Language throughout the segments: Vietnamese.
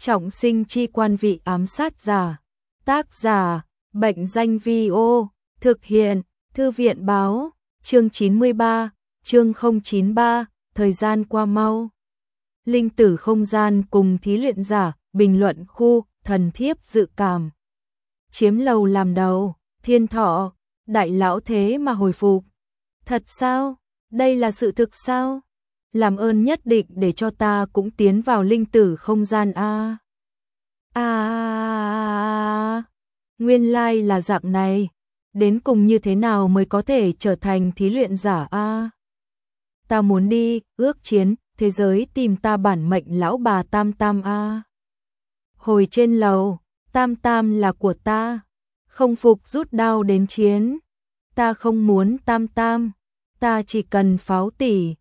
Trọng sinh chi quan vị ám sát giả. Tác giả, Bệnh danh Vi-ô. Thực hiện, Thư viện báo. Chương 93, chương 093, thời gian qua mau. Linh tử không gian cùng thí luyện giả, bình luận khu, thần thiếp dự cảm. Chiếm lầu làm đầu, Thiên Thọ, đại lão thế mà hồi phục. Thật sao? Đây là sự thực sao? Làm ơn nhất định để cho ta cũng tiến vào linh tử không gian a. Nguyên lai là dạng này, đến cùng như thế nào mới có thể trở thành thí luyện giả a? Ta muốn đi, ước chiến, thế giới tìm ta bản mệnh lão bà Tam Tam a. Hồi trên lầu, Tam Tam là của ta, không phục rút đao đến chiến. Ta không muốn Tam Tam, ta chỉ cần Pháo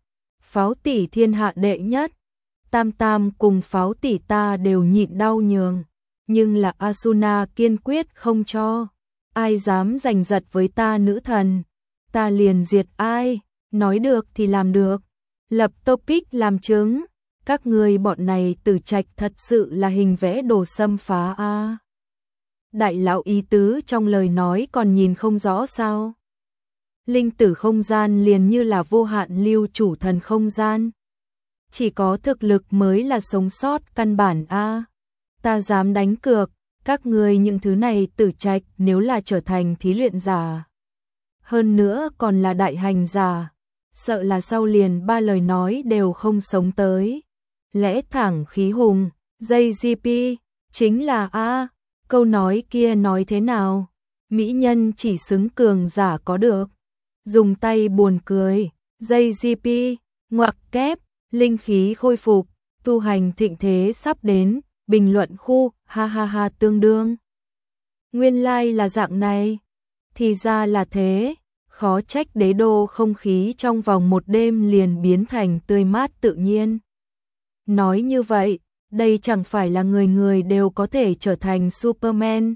tỷ thiên hạ đệ nhất. Tam Tam cùng Pháo tỷ ta đều nhịn đau nhường, nhưng là Asuna kiên quyết không cho. Ai dám giành giật với ta nữ thần, ta liền diệt ai, nói được thì làm được. Lập topic làm chứng, các người bọn này Tử Trạch thật sự là hình vẽ đồ xâm phá a. Đại lão ý tứ trong lời nói còn nhìn không rõ sao? Linh tử không gian liền như là vô hạn lưu chủ thần không gian. Chỉ có thực lực mới là sống sót căn bản a. Ta dám đánh cược, các người những thứ này Tử Trạch nếu là trở thành thí luyện giả, hơn nữa còn là đại hành giả, sợ là sau liền 3 lời nói đều không sống tới. Lẽ thẳng khí hùng, JGP, chính là a. Câu nói kia nói thế nào? Mỹ nhân chỉ xứng cường giả có được. Dùng tay buồn cười, JGP, ngoặc kép, linh khí khôi phục, tu hành thịnh thế sắp đến, bình luận khu, ha ha ha tương đương. Nguyên lai là dạng này, thì ra là thế, khó trách đế đô không khí trong vòng một đêm liền biến thành tươi mát tự nhiên. Nói như vậy, đây chẳng phải là người người đều có thể trở thành Superman.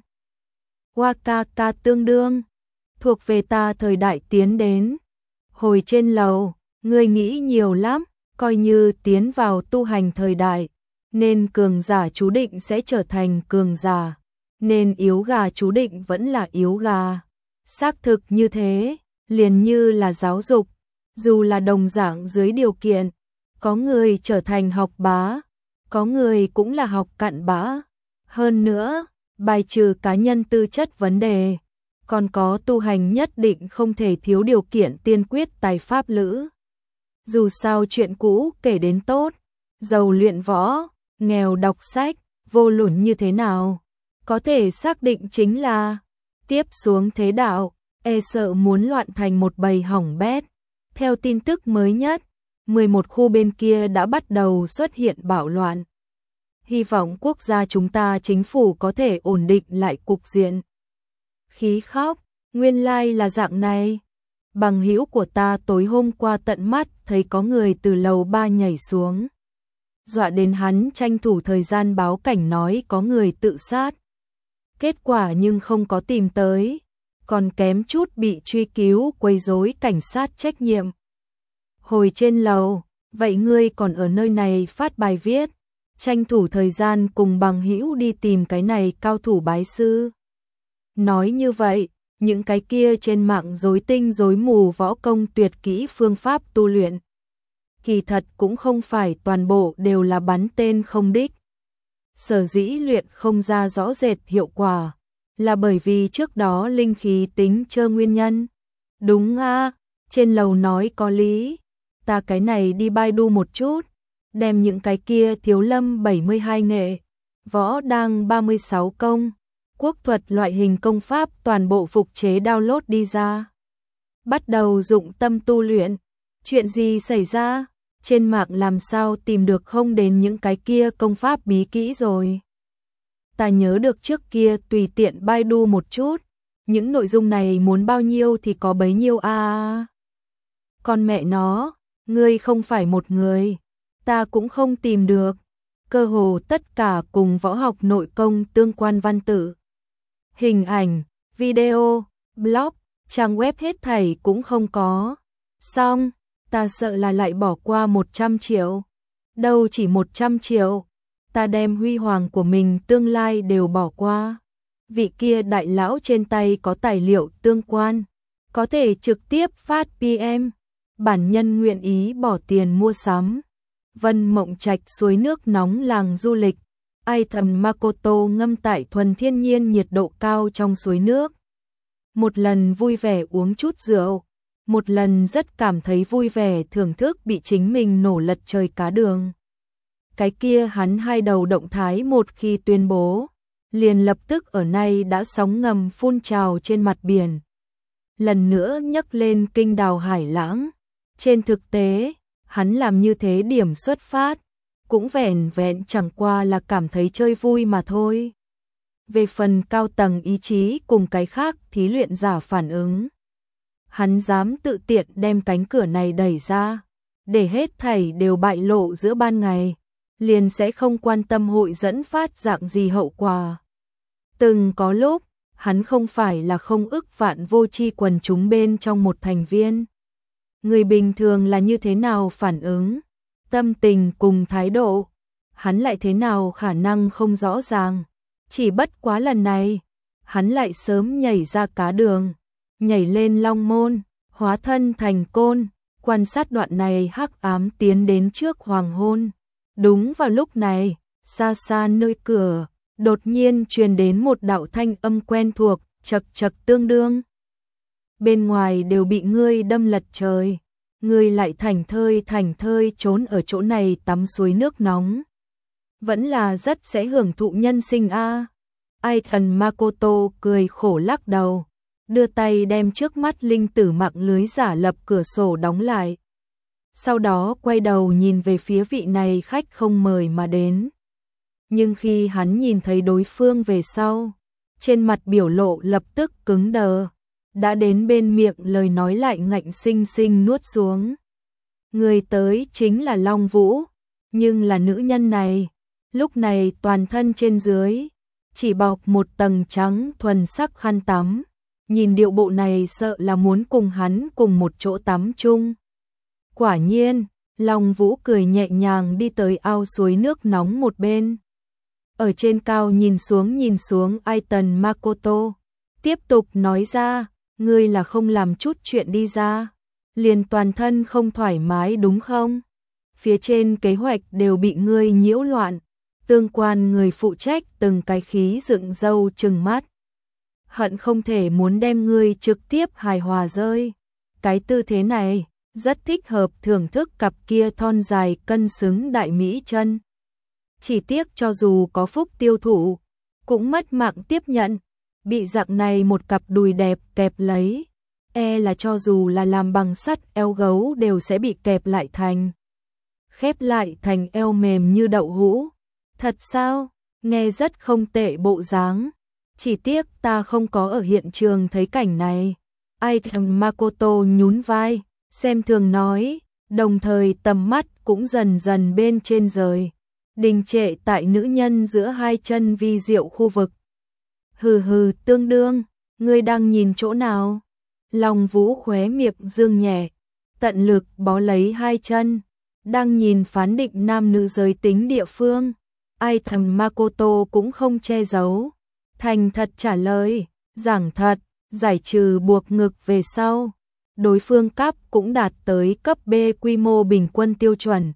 Wakaka tương đương, thuộc về ta thời đại tiến đến. Hồi trên lầu, ngươi nghĩ nhiều lắm, coi như tiến vào tu hành thời đại, nên cường giả chú định sẽ trở thành cường giả, nên yếu gà chú định vẫn là yếu gà. Xác thực như thế, liền như là giáo dục, dù là đồng dạng dưới điều kiện, có người trở thành học bá, có người cũng là học cặn bã. Hơn nữa, bài trừ cá nhân tư chất vấn đề, còn có tu hành nhất định không thể thiếu điều kiện tiên quyết tài pháp lữ. Dù sao chuyện cũ kể đến tốt, giàu luyện võ, nghèo đọc sách, vô luận như thế nào, có thể xác định chính là tiếp xuống thế đạo, e sợ muốn loạn thành một bầy hỏng bét. Theo tin tức mới nhất, 11 khu bên kia đã bắt đầu xuất hiện bạo loạn. Hy vọng quốc gia chúng ta chính phủ có thể ổn định lại cục diện. Khí khóc, nguyên lai là dạng này. Bằng hữu của ta tối hôm qua tận mắt thấy có người từ lầu 3 nhảy xuống. Dọa đến hắn tranh thủ thời gian báo cảnh nói có người tự sát. Kết quả nhưng không có tìm tới, còn kém chút bị truy cứu quấy rối cảnh sát trách nhiệm. Hồi trên lầu, vậy ngươi còn ở nơi này phát bài viết, tranh thủ thời gian cùng bằng hữu đi tìm cái này cao thủ bái sư. Nói như vậy, những cái kia trên mạng rối tinh rối mù võ công tuyệt kỹ phương pháp tu luyện, kỳ thật cũng không phải toàn bộ đều là bắn tên không đích. Sở dĩ luyện không ra rõ rệt hiệu quả, là bởi vì trước đó linh khí tính chơ nguyên nhân. Đúng a, trên lầu nói có lý, ta cái này đi Baidu một chút, đem những cái kia thiếu lâm 72 nghệ, võ đang 36 công, quốc thuật loại hình công pháp toàn bộ phục chế download đi ra. Bắt đầu dụng tâm tu luyện. Chuyện gì xảy ra? Trên mạng làm sao tìm được không đến những cái kia công pháp bí kỹ rồi. Ta nhớ được trước kia tùy tiện Baidu một chút, những nội dung này muốn bao nhiêu thì có bấy nhiêu a. Con mẹ nó, ngươi không phải một người, ta cũng không tìm được. Cơ hồ tất cả cùng võ học nội công tương quan văn tự, hình ảnh, video, blog, trang web hết thảy cũng không có. Xong, ta sợ là lại bỏ qua 100 triệu. Đâu chỉ 100 triệu, ta đem huy hoàng của mình tương lai đều bỏ qua. Vị kia đại lão trên tay có tài liệu tương quan, có thể trực tiếp phát PM, bản nhân nguyện ý bỏ tiền mua sắm. Vân Mộng Trạch suối nước nóng làng du lịch, ai thầm Makoto ngâm tại thuần thiên nhiên nhiệt độ cao trong suối nước. Một lần vui vẻ uống chút rượu, một lần rất cảm thấy vui vẻ thưởng thức bị chính mình nổ lật trời cá đường. Cái kia hắn hai đầu động thái một khi tuyên bố, liền lập tức ở nay đã sóng ngầm phun trào trên mặt biển. Lần nữa nhấc lên kinh đào hải lãng. Trên thực tế, hắn làm như thế điểm xuất phát, cũng vẻn vẹn chẳng qua là cảm thấy chơi vui mà thôi. Về phần cao tầng ý chí cùng cái khác thí luyện giả phản ứng, hắn dám tự tiện đem cánh cửa này đẩy ra, để hết thảy đều bại lộ giữa ban ngày, liền sẽ không quan tâm hội dẫn phát dạng gì hậu quả. Từng có lúc, hắn không phải là không ức vạn vô tri quần chúng bên trong một thành viên. Người bình thường là như thế nào phản ứng, tâm tình cùng thái độ, hắn lại thế nào khả năng không rõ ràng. Chỉ bất quá lần này, hắn lại sớm nhảy ra cá đường, nhảy lên long môn, hóa thân thành côn, quan sát đoạn này hắc ám tiến đến trước hoàng hôn. Đúng vào lúc này, xa xa nơi cửa, đột nhiên truyền đến một đạo thanh âm quen thuộc, chật chật tương đương. Bên ngoài đều bị ngươi đâm lật trời, ngươi lại thảnh thơi trốn ở chỗ này tắm suối nước nóng. Vẫn là rất sẽ hưởng thụ nhân sinh a. Ai thần Makoto cười khổ lắc đầu, đưa tay đem trước mắt linh tử mạng lưới giả lập cửa sổ đóng lại. Sau đó quay đầu nhìn về phía vị này khách không mời mà đến. Nhưng khi hắn nhìn thấy đối phương về sau, trên mặt biểu lộ lập tức cứng đờ, đã đến bên miệng lời nói lại ngạnh sinh sinh nuốt xuống. Người tới chính là Long Vũ, nhưng là nữ nhân này, lúc này toàn thân trên dưới chỉ bọc một tầng trắng thuần sắc khăn tắm, nhìn điệu bộ này sợ là muốn cùng hắn cùng một chỗ tắm chung. Quả nhiên, Long Vũ cười nhẹ nhàng đi tới ao suối nước nóng một bên. Ở trên cao nhìn xuống Aiton Makoto, tiếp tục nói ra, ngươi là không làm chút chuyện đi ra, liền toàn thân không thoải mái đúng không? Phía trên kế hoạch đều bị ngươi nhiễu loạn, tương quan người phụ trách từng cái khí dựng râu trừng mắt. Hận không thể muốn đem ngươi trực tiếp hài hòa rơi. Cái tư thế này, rất thích hợp thưởng thức cặp kia thon dài cân xứng đại mỹ chân. Chỉ tiếc cho dù có phúc tiêu thụ, cũng mất mạng tiếp nhận, bị dạng này một cặp đùi đẹp kẹp lấy, là cho dù là làm bằng sắt eo gấu đều sẽ bị kẹp lại thành. Khép lại thành eo mềm như đậu hũ. Thật sao? Nghe rất không tệ bộ dáng. Chỉ tiếc ta không có ở hiện trường thấy cảnh này. Aiton Makoto nhún vai, xem thường nói, đồng thời tầm mắt cũng dần dần bên trên rời, đình trệ tại nữ nhân giữa hai chân vi diệu khu vực. Hừ hừ tương đương, ngươi đang nhìn chỗ nào? Long Vũ khóe miệng dương nhẹ, tận lực bó lấy hai chân, đang nhìn phán định nam nữ giới tính địa phương. Aiton Makoto cũng không che giấu, thành thật trả lời, giảng thật, giải trừ buộc ngực về sau. Đối phương cấp cũng đạt tới cấp B quy mô bình quân tiêu chuẩn.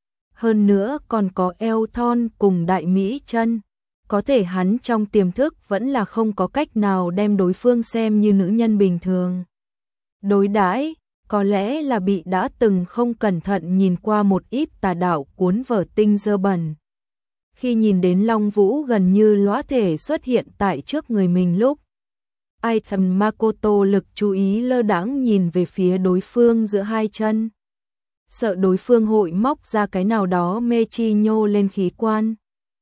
Hơn nữa còn có eo thon cùng đại mỹ chân. Có thể hắn trong tiềm thức vẫn là không có cách nào đem đối phương xem như nữ nhân bình thường. Đối đãi, có lẽ là bị đã từng không cẩn thận nhìn qua một ít tà đạo cuốn vở tinh dơ bẩn. Khi nhìn đến Long Vũ gần như lõa thể xuất hiện tại trước người mình lúc, Aiton Makoto lực chú ý lơ đãng nhìn về phía đối phương giữa hai chân. Sợ đối phương hội móc ra cái nào đó mê chi nhô lên khí quan.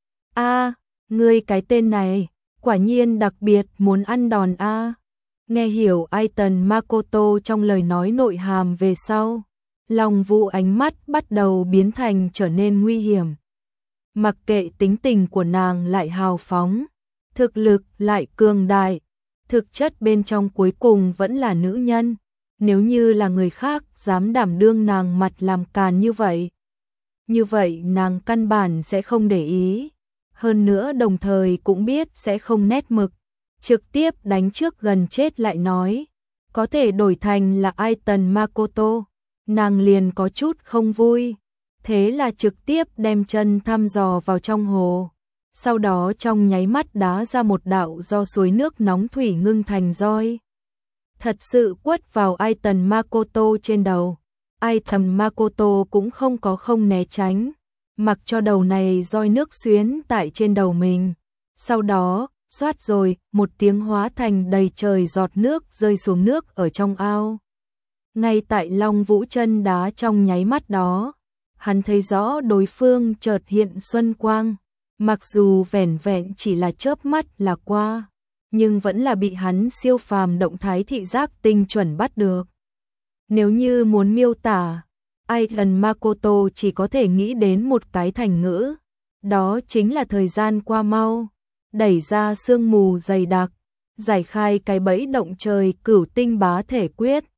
Ngươi cái tên này, quả nhiên đặc biệt muốn ăn đòn a. Nghe hiểu Aiton Makoto trong lời nói nội hàm về sau, Long Vũ ánh mắt bắt đầu biến thành trở nên nguy hiểm. Mặc kệ tính tình của nàng lại hào phóng, thực lực lại cường đại, thực chất bên trong cuối cùng vẫn là nữ nhân. Nếu như là người khác dám đảm đương nàng mặt làm càn như vậy, như vậy nàng căn bản sẽ không để ý. Hơn nữa đồng thời cũng biết sẽ không nét mực, trực tiếp đánh trước gần chết lại nói, có thể đổi thành là Aiton Makoto, nàng liền có chút không vui, thế là trực tiếp đem chân thăm dò vào trong hồ, sau đó trong nháy mắt đá ra một đạo do suối nước nóng thủy ngưng thành roi. Thật sự quất vào Aiton Makoto trên đầu, Aiton Makoto cũng không né tránh, mặc cho đầu này roi nước xuyến tại trên đầu mình, sau đó xoát rồi, một tiếng hóa thành đầy trời giọt nước rơi xuống nước ở trong ao. Ngay tại Long Vũ chân đá trong nháy mắt đó, hắn thấy rõ đối phương chợt hiện xuân quang, mặc dù vẻn vẹn chỉ là chớp mắt là qua, nhưng vẫn là bị hắn siêu phàm động thái thị giác tinh chuẩn bắt được. Nếu như muốn miêu tả, Aiton Makoto chỉ có thể nghĩ đến một cái thành ngữ, đó chính là thời gian qua mau. Đẩy ra sương mù dày đặc, giải khai cái bẫy động trời cửu tinh bá thể quyết.